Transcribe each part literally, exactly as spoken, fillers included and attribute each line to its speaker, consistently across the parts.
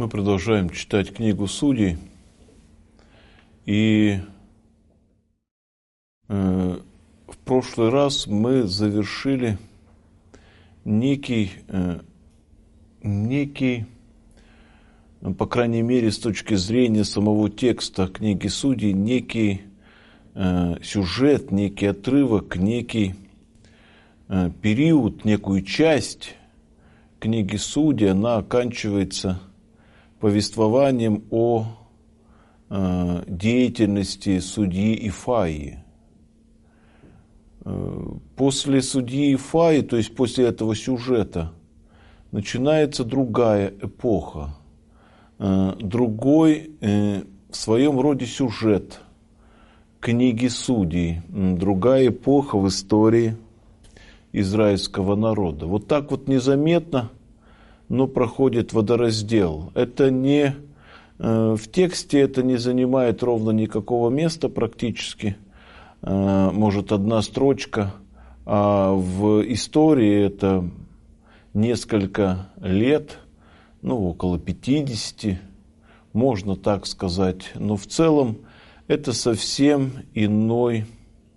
Speaker 1: Мы продолжаем читать книгу Судей, и э, в прошлый раз мы завершили некий, э, некий, по крайней мере, с точки зрения самого текста книги Судей, некий э, сюжет, некий отрывок, некий э, период, некую часть книги Судей. Она оканчивается повествованием о э, деятельности судьи Ифаии. Э, после судьи Ифаии, то есть после этого сюжета, начинается другая эпоха, э, другой э, в своем роде сюжет книги Судей, другая эпоха в истории израильского народа. Вот так вот незаметно, но проходит водораздел. Это не э, в тексте это не занимает ровно никакого места практически, э, может одна строчка, а в истории это несколько лет, ну около пятидесяти, можно так сказать, но в целом это совсем иной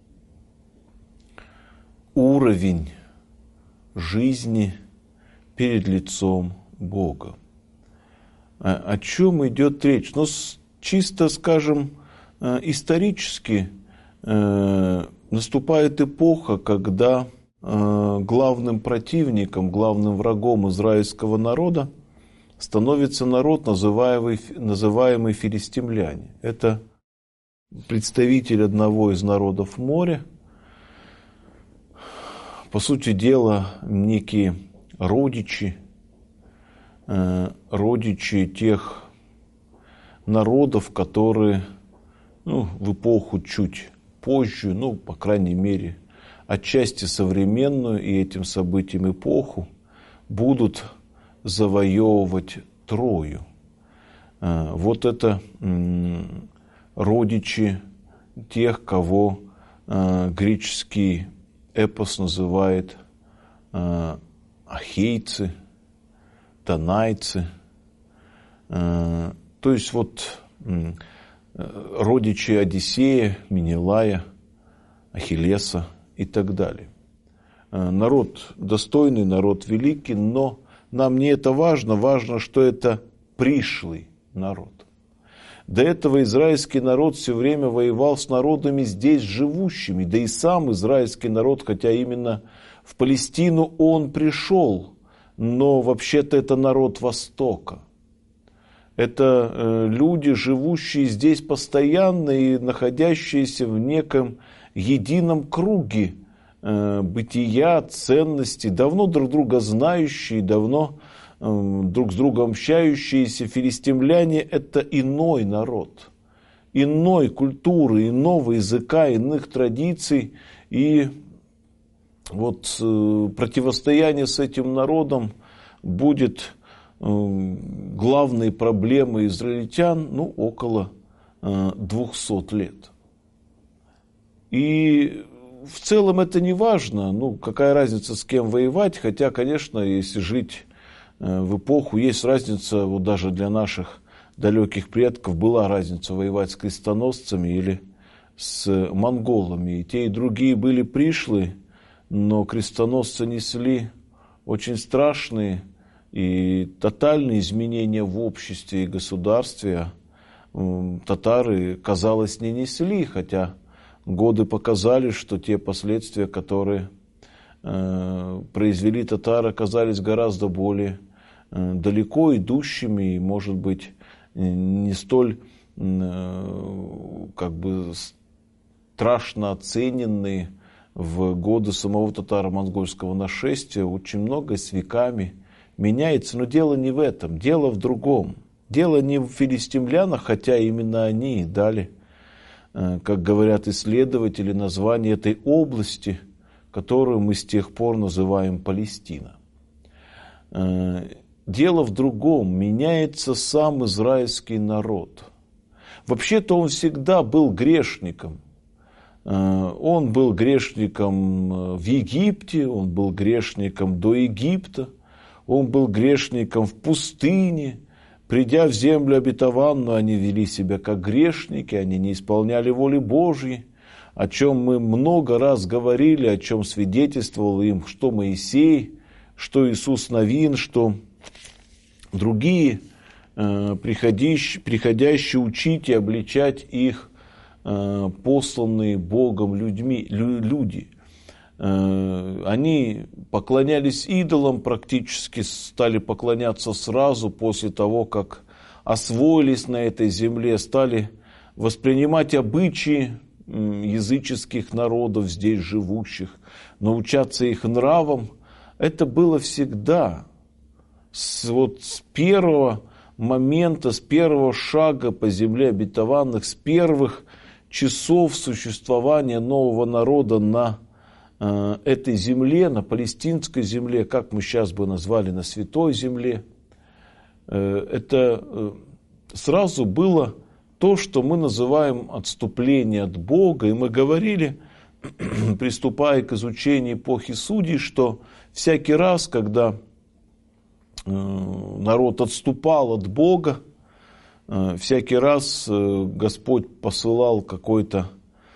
Speaker 1: уровень жизни перед лицом Бога. О чем идет речь? Ну, чисто, скажем, исторически наступает эпоха, когда главным противником, главным врагом израильского народа становится народ, называемый, называемый филистимляне. Это представитель одного из народов моря. По сути дела, некие родичи, э, родичи тех народов, которые ну, в эпоху чуть позже, ну, по крайней мере, отчасти современную и этим событиям эпоху, будут завоевывать Трою. Э, вот это э, родичи тех, кого э, греческий эпос называет э, ахейцы, танайцы, э, то есть вот э, родичи Одиссея, Менелая, Ахиллеса и так далее. Э, народ достойный, народ великий, но нам не это важно, важно, что это пришлый народ. До этого израильский народ все время воевал с народами здесь живущими, да и сам израильский народ, хотя именно в Палестину он пришел, но вообще-то это народ Востока. Это э, люди, живущие здесь постоянно и находящиеся в неком едином круге э, бытия, ценностей, давно друг друга знающие, давно э, друг с другом общающиеся. Филистимляне – это иной народ, иной культуры, иного языка, иных традиций. И вот э, противостояние с этим народом будет э, главной проблемой израильтян ну, около э, двухсот лет. И в целом это не важно, ну какая разница с кем воевать, хотя, конечно, если жить э, в эпоху, есть разница, вот даже для наших далеких предков была разница воевать с крестоносцами или с монголами. И те, и другие были пришлые, но крестоносцы несли очень страшные и тотальные изменения в обществе и государстве. Татары, казалось, не несли, хотя годы показали, что те последствия, которые э, произвели татары, оказались гораздо более э, далеко идущими и, может быть, не столь э, как бы страшно оцененные в годы самого татаро-монгольского нашествия. Очень много с веками меняется, но дело не в этом, дело в другом. Дело не в филистимлянах, хотя именно они дали, как говорят исследователи, название этой области, которую мы с тех пор называем Палестина. Дело в другом, меняется сам израильский народ. Вообще-то он всегда был грешником. Он был грешником в Египте, он был грешником до Египта, он был грешником в пустыне, Придя в землю обетованную, они вели себя как грешники, они не исполняли воли Божьей, о чем мы много раз говорили, о чем свидетельствовал им, что Моисей, что Иисус Навин, что другие э, приходящие, приходящие учить и обличать их э, посланные Богом людьми, лю, люди. Э, они поклонялись идолам, практически стали поклоняться сразу после того, как освоились на этой земле, стали воспринимать обычаи языческих народов, здесь живущих, научаться их нравам. Это было всегда. С, вот с первого момента, с первого шага по земле обетованных, с первых часов существования нового народа на э, этой земле, на палестинской земле, как мы сейчас бы назвали, на святой земле, э, это э, сразу было то, что мы называем отступление от Бога. И мы говорили, приступая к изучению эпохи Судей, что всякий раз, когда народ отступал от Бога, всякий раз Господь посылал какой-то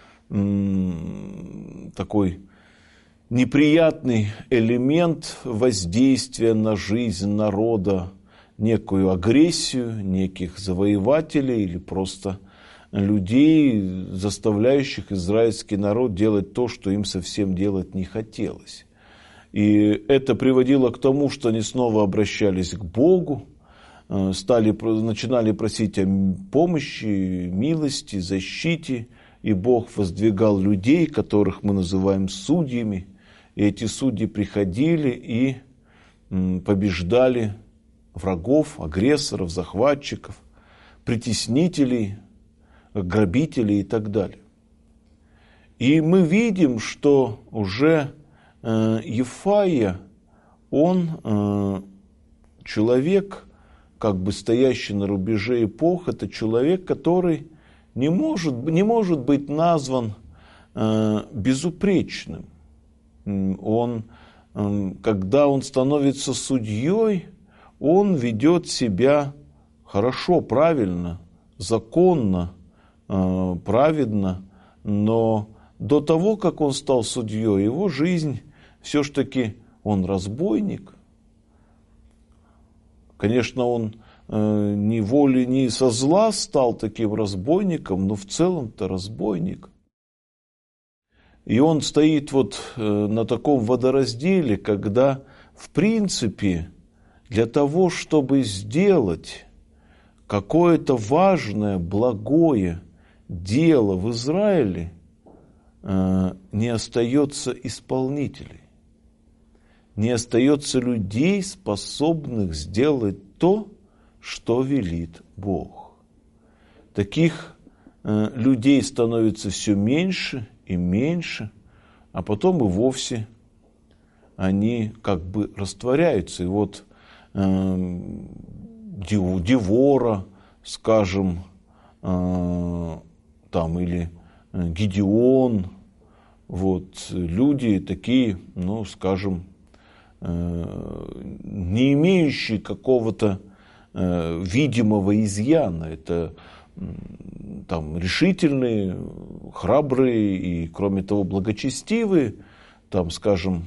Speaker 1: такой неприятный элемент воздействия на жизнь народа, некую агрессию, неких завоевателей или просто людей, заставляющих израильский народ делать то, что им совсем делать не хотелось. И это приводило к тому, что они снова обращались к Богу, стали, начинали просить о помощи, милости, защите, и Бог воздвигал людей, которых мы называем судьями, и эти судьи приходили и побеждали врагов, агрессоров, захватчиков, притеснителей, грабителей и так далее. И мы видим, что уже э, Ефаия, он э, человек, как бы стоящий на рубеже эпох, это человек, который не может, не может быть назван э, безупречным. Он, э, когда он становится судьей, он ведет себя хорошо, правильно, законно, э, праведно, но до того, как он стал судьей, его жизнь все-таки он разбойник. Конечно, он э, не волей, не со зла стал таким разбойником, но в целом-то разбойник. И он стоит вот э, на таком водоразделе, когда, в принципе, для того, чтобы сделать какое-то важное, благое дело в Израиле, э, не остается исполнителей. Не остается людей, способных сделать то, что велит Бог. Таких э, людей становится все меньше и меньше, а потом и вовсе они как бы растворяются. И вот э, Девора, скажем, э, там, или Гидеон, вот, люди такие, ну, скажем, не имеющие какого-то э, видимого изъяна. Это э, там, решительные, храбрые и, кроме того, благочестивые. Там, скажем,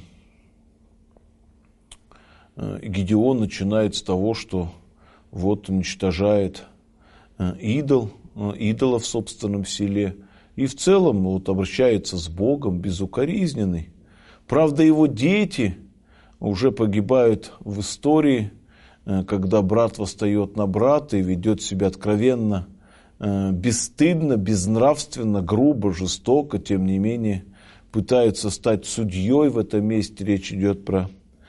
Speaker 1: э, Гидеон начинает с того, что вот уничтожает э, идол, э, идола в собственном селе. И в целом вот, обращается с Богом безукоризненный. Правда, его дети уже погибают в истории, когда брат восстает на брата и ведет себя откровенно, бесстыдно, безнравственно, грубо, жестоко, тем не менее пытаются стать судьей в этом месте. Речь идет про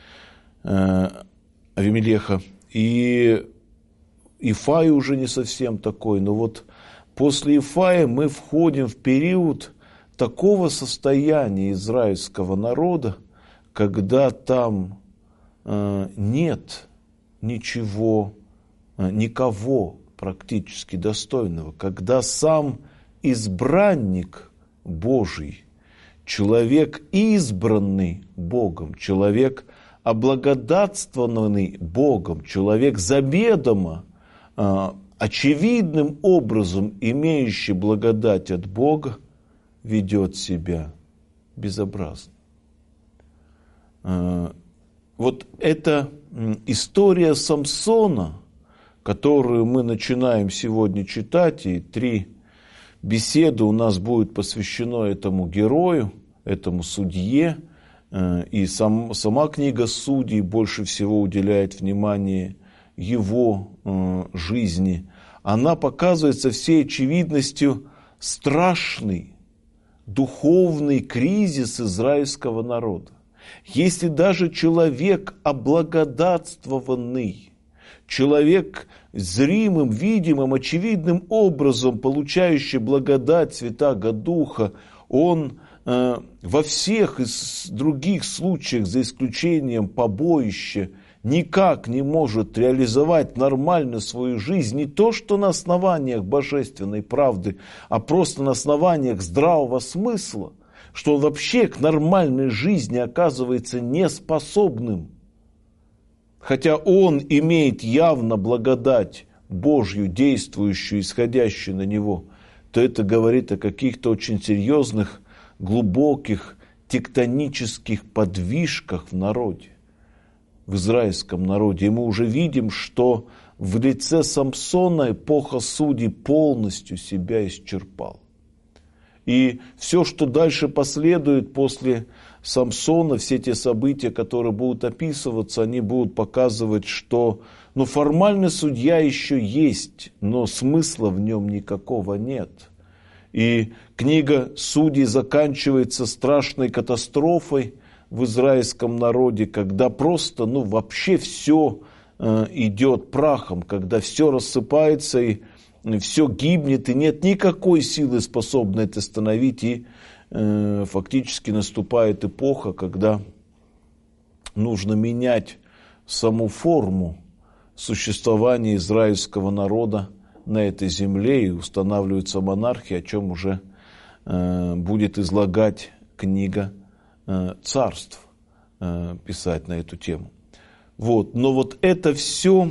Speaker 1: Авимелеха. И Ифай уже не совсем такой, но вот после Ифая мы входим в период такого состояния израильского народа, когда там э, нет ничего, э, никого практически достойного, когда сам избранник Божий, человек избранный Богом, человек облагодатствованный Богом, человек заведомо очевидным образом имеющий благодать от Бога ведет себя безобразно. Вот эта история Самсона, которую мы начинаем сегодня читать, и три беседы у нас будет посвящено этому герою, этому судье, и сам, сама книга Судей больше всего уделяет внимание его жизни. Она показывает со всей очевидностью страшный духовный кризис израильского народа. Если даже человек облагодатствованный, человек зримым, видимым, очевидным образом получающий благодать Святаго Духа, он э, во всех из других случаях, за исключением побоища, никак не может реализовать нормально свою жизнь, не то что на основаниях божественной правды, а просто на основаниях здравого смысла, что он вообще к нормальной жизни оказывается неспособным. Хотя он имеет явно благодать Божью, действующую, исходящую на него, то это говорит о каких-то очень серьезных, глубоких, тектонических подвижках в народе, в израильском народе. И мы уже видим, что в лице Самсона эпоха судей полностью себя исчерпала. И все, что дальше последует после Самсона, все те события, которые будут описываться, они будут показывать, что ну, формально судья еще есть, но смысла в нем никакого нет. И книга Судей заканчивается страшной катастрофой в израильском народе, когда просто ну, вообще все э, идет прахом, когда все рассыпается и все гибнет, и нет никакой силы, способной это остановить, и э, фактически наступает эпоха, когда нужно менять саму форму существования израильского народа на этой земле, и устанавливается монархия, о чем уже э, будет излагать книга э, царств, э, писать на эту тему. Вот. Но вот это все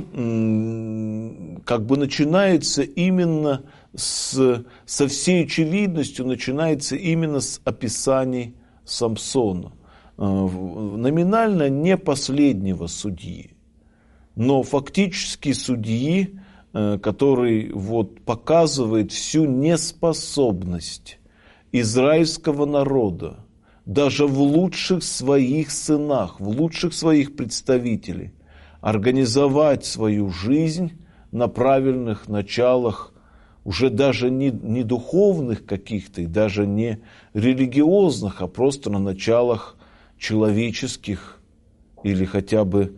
Speaker 1: как бы начинается именно с, со всей очевидностью, начинается именно с описаний Самсона. Номинально не последнего судьи, но фактически судьи, который вот показывает всю неспособность израильского народа, даже в лучших своих сынах, в лучших своих представителей, организовать свою жизнь на правильных началах, уже даже не, не духовных каких-то, и даже не религиозных, а просто на началах человеческих или хотя бы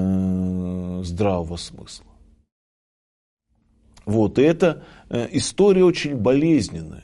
Speaker 1: э, здравого смысла. Вот, и эта э, история очень болезненная.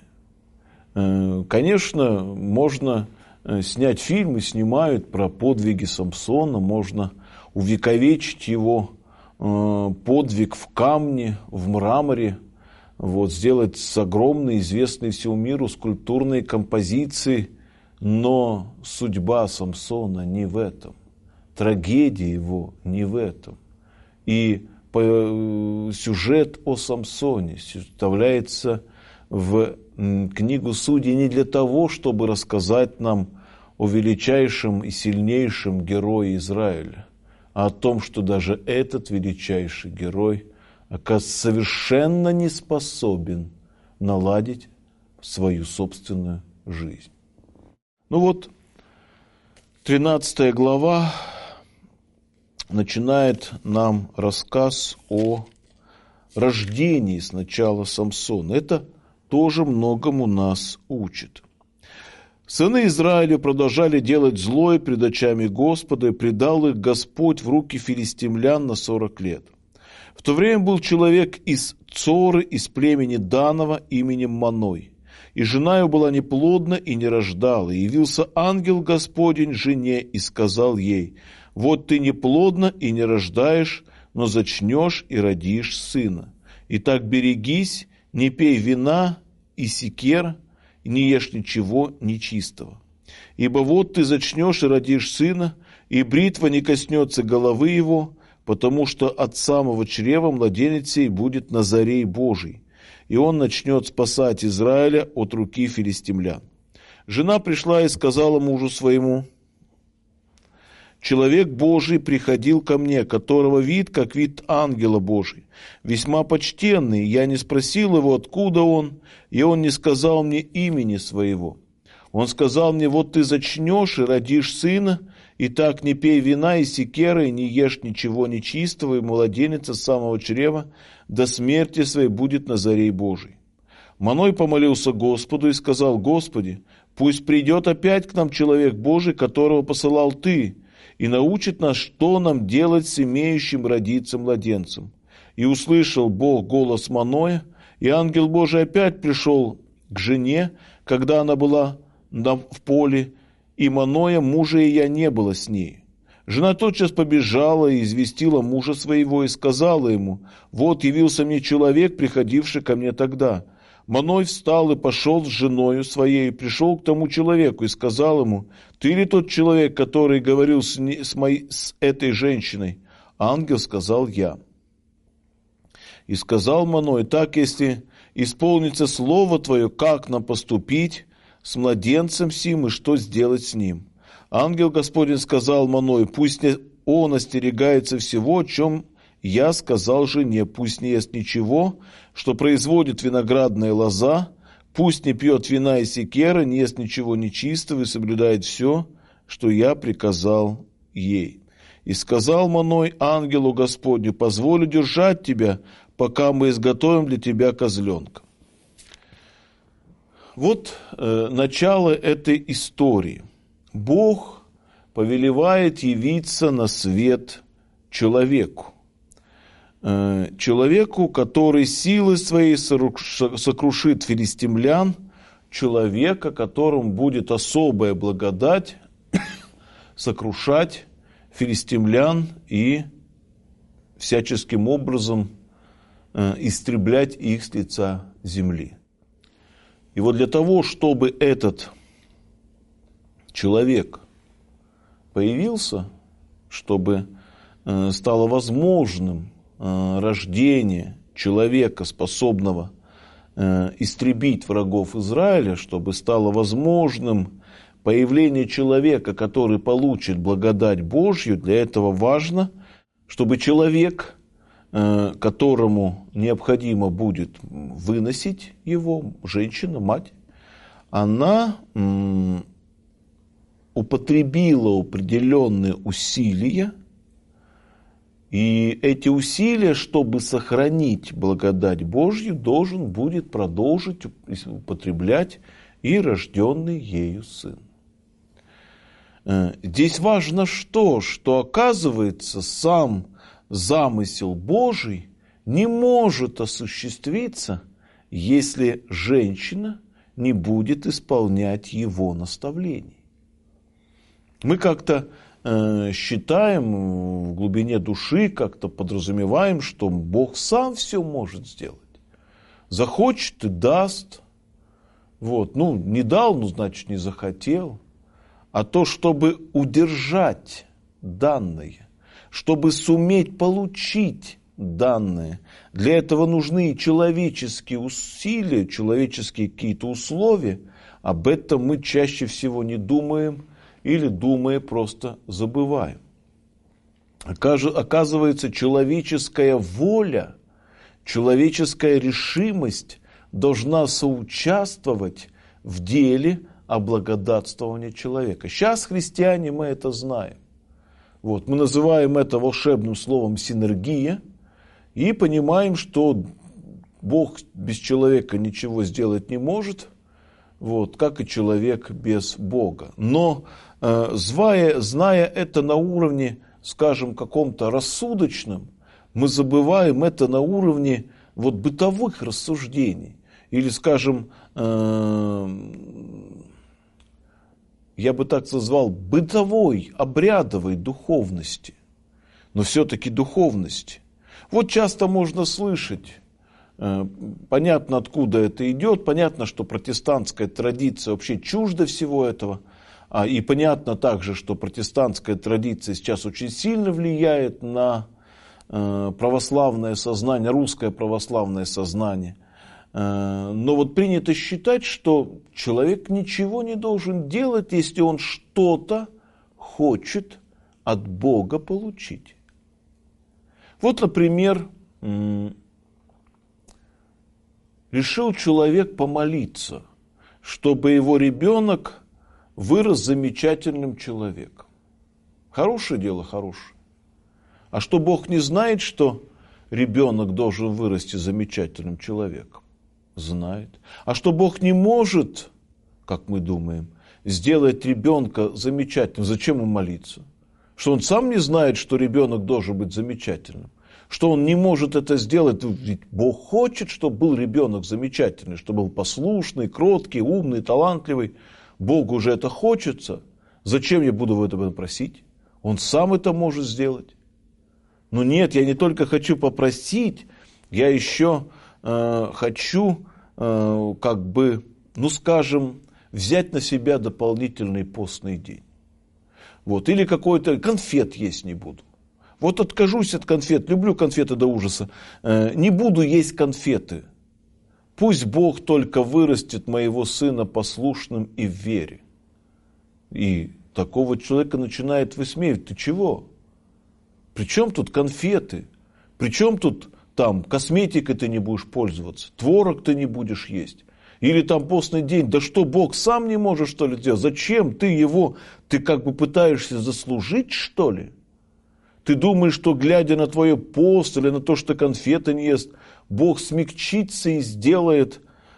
Speaker 1: Э, конечно, можно снять фильмы, снимают про подвиги Самсона, можно увековечить его э, подвиг в камне, в мраморе, вот, сделать с огромной, известной всему миру скульптурной композиции, но судьба Самсона не в этом, трагедия его не в этом. И по, э, сюжет о Самсоне вставляется в книгу Судей не для того, чтобы рассказать нам о величайшем и сильнейшем герое Израиля, а о том, что даже этот величайший герой оказывается совершенно не способен наладить свою собственную жизнь. Ну вот, тринадцатая глава начинает нам рассказ о рождении сначала Самсона. Это тоже многому нас учит. Сыны Израиля продолжали делать злое пред очами Господа, и предал их Господь в руки филистимлян на сорок лет. В то время был человек из Цоры, из племени Данова, именем Маной. И жена его была неплодна и не рождала. И явился ангел Господень жене и сказал ей: «Вот ты неплодна и не рождаешь, но зачнешь и родишь сына. Итак, берегись, не пей вина и секер, и не ешь ничего нечистого. Ибо вот ты зачнешь и родишь сына, и бритва не коснется головы его, потому что от самого чрева младенец сей будет Назарей Божий, и он начнет спасать Израиля от руки филистимлян. Жена пришла и сказала мужу своему: человек Божий приходил ко мне, которого вид, как вид ангела Божий, весьма почтенный. Я не спросил его, откуда он, и он не сказал мне имени своего. Он сказал мне: вот ты зачнешь и родишь сына, и так не пей вина и секеры, и не ешь ничего нечистого, и младенец с самого чрева до смерти своей будет Назарей Божий. Маной помолился Господу и сказал: Господи, пусть придет опять к нам человек Божий, которого посылал Ты, и научит нас, что нам делать с имеющим родиться младенцем. И услышал Бог голос Маноя, и ангел Божий опять пришел к жене, когда она была в поле, и Маноя, мужа ее, не было с ней. Жена тотчас побежала и известила мужа своего, и сказала ему: вот явился мне человек, приходивший ко мне тогда. Маной встал и пошел с женою своей, и пришел к тому человеку, и сказал ему: ты ли тот человек, который говорил с, не, с, моей, с этой женщиной? Ангел сказал: я. И сказал Маной: так, если исполнится слово твое, как нам поступить с младенцем сим, и что сделать с ним? Ангел Господень сказал Маною: пусть он остерегается всего, о чем я сказал жене, пусть не ест ничего, что производит виноградная лоза, пусть не пьет вина и секера, не ест ничего нечистого и соблюдает все, что я приказал ей. И сказал Маной ангелу Господню: позволю держать тебя, пока мы изготовим для тебя козленка. Вот э, начало этой истории. Бог повелевает явиться на свет человеку. Э, человеку, который силой своей сокрушит филистимлян, человека, которому будет особая благодать сокрушать филистимлян и всяческим образом э, истреблять их с лица земли. И вот для того, чтобы этот человек появился, чтобы э, стало возможным э, рождение человека, способного э, истребить врагов Израиля, чтобы стало возможным появление человека, который получит благодать Божью, для этого важно, чтобы человек, которому необходимо будет выносить его, женщина, мать, она употребила определенные усилия, и эти усилия, чтобы сохранить благодать Божью, должен будет продолжить употреблять и рожденный ею сын. Здесь важно что? Что оказывается, сам замысел Божий не может осуществиться, если женщина не будет исполнять его наставлений. Мы как-то э, считаем в глубине души, как-то подразумеваем, что Бог сам все может сделать. Захочет и даст. Вот. Ну, не дал, ну, значит, не захотел. А то, чтобы удержать данное, чтобы суметь получить данные, для этого нужны и человеческие усилия, человеческие какие-то условия. Об этом мы чаще всего не думаем или, думая, просто забываем. Оказывается, человеческая воля, человеческая решимость должна соучаствовать в деле облагодатствования человека. Сейчас, христиане, мы это знаем. Вот, мы называем это волшебным словом синергия и понимаем, что Бог без человека ничего сделать не может, вот, как и человек без Бога. Но э, зная, зная это на уровне, скажем, каком-то рассудочном, мы забываем это на уровне вот, бытовых рассуждений. Или, скажем, э, я бы так назвал, бытовой, обрядовой духовности, но все-таки духовности. Вот часто можно слышать, понятно, откуда это идет, понятно, что протестантская традиция вообще чужда всего этого, и понятно также, что протестантская традиция сейчас очень сильно влияет на православное сознание, русское православное сознание. Но вот принято считать, что человек ничего не должен делать, если он что-то хочет от Бога получить. Вот, например, решил человек помолиться, чтобы его ребенок вырос замечательным человеком. Хорошее дело, хорошее. А что Бог не знает, что ребенок должен вырасти замечательным человеком? Знает. А что Бог не может, как мы думаем, сделать ребенка замечательным? Зачем ему молиться? Что он сам не знает, что ребенок должен быть замечательным? Что он не может это сделать? Ведь Бог хочет, чтобы был ребенок замечательный, чтобы был послушный, кроткий, умный, талантливый. Богу уже это хочется. Зачем я буду в этом просить? Он сам это может сделать. Но нет, я не только хочу попросить, я еще э, хочу, э, как бы, ну скажем, взять на себя дополнительный постный день. Вот. Или какой-то конфет есть не буду. Вот откажусь от конфет, люблю конфеты до ужаса, э, не буду есть конфеты. Пусть Бог только вырастет моего сына послушным и в вере. И такого человека начинает высмеивать. Ты чего? При чем тут конфеты? При чем тут там косметикой ты не будешь пользоваться? Творог ты не будешь есть? Или там постный день? Да что, Бог сам не может, что ли, делать? Зачем ты его, ты как бы пытаешься заслужить, что ли? Ты думаешь, что глядя на твое пост или на то, что конфеты не ест, Бог смягчится и сделает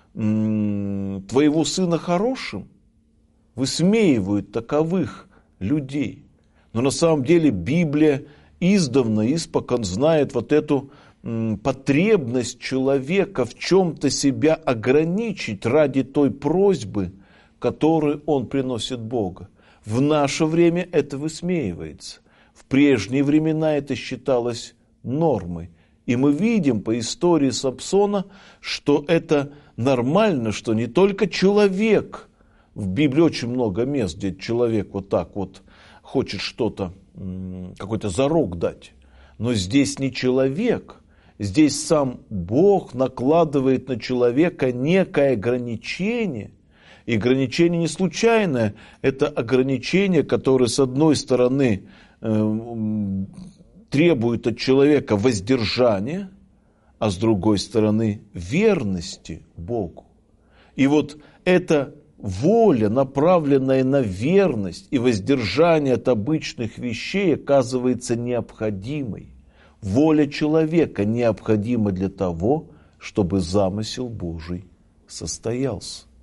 Speaker 1: м- твоего сына хорошим? Высмеивают таковых людей. Но на самом деле Библия издавна, испокон знает вот эту м, потребность человека в чем-то себя ограничить ради той просьбы, которую он приносит Богу. В наше время это высмеивается. В прежние времена это считалось нормой. И мы видим по истории Самсона, что это нормально, что не только человек, в Библии очень много мест, где человек вот так вот хочет что-то, какой-то зарок дать. Но здесь не человек, здесь сам Бог накладывает на человека некое ограничение. И ограничение не случайное, это ограничение, которое с одной стороны э, требует от человека воздержания, а с другой стороны верности Богу. И вот эта воля, направленная на верность и воздержание от обычных вещей, оказывается необходимой. Воля человека необходима для того, чтобы замысел Божий состоялся.